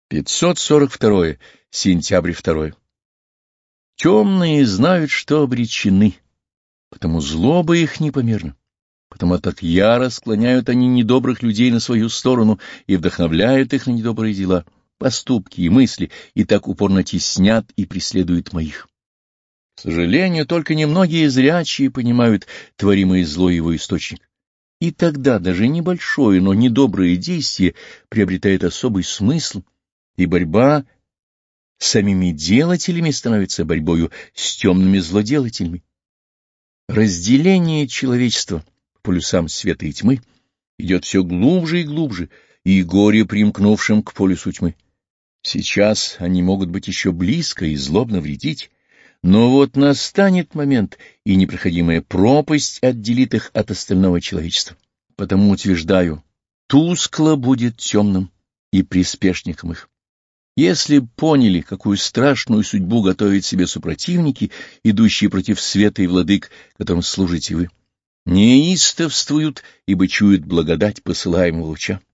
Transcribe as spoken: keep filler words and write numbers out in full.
пятьсот сорок второе. Сентябрь второй. Темные знают, что обречены, потому злоба их непомерна, потому так яро склоняют они недобрых людей на свою сторону и вдохновляют их на недобрые дела, поступки и мысли, и так упорно теснят и преследуют моих. К сожалению, только немногие зрячие понимают творимое зло его источник. И тогда даже небольшое, но недоброе действие приобретает особый смысл, и борьба с самими делателями становится борьбою с темными злоделателями. Разделение человечества по полюсам света и тьмы идет все глубже и глубже, и горе примкнувшим к полюсу тьмы. Сейчас они могут быть еще близко и злобно вредить, но вот настанет момент, и непроходимая пропасть отделит их от остального человечества. Потому утверждаю, тускло будет темным и приспешником их. Если б поняли, какую страшную судьбу готовят себе супротивники, идущие против света и владык, которым служите вы, неистовствуют, ибо чуют благодать посылаемого луча.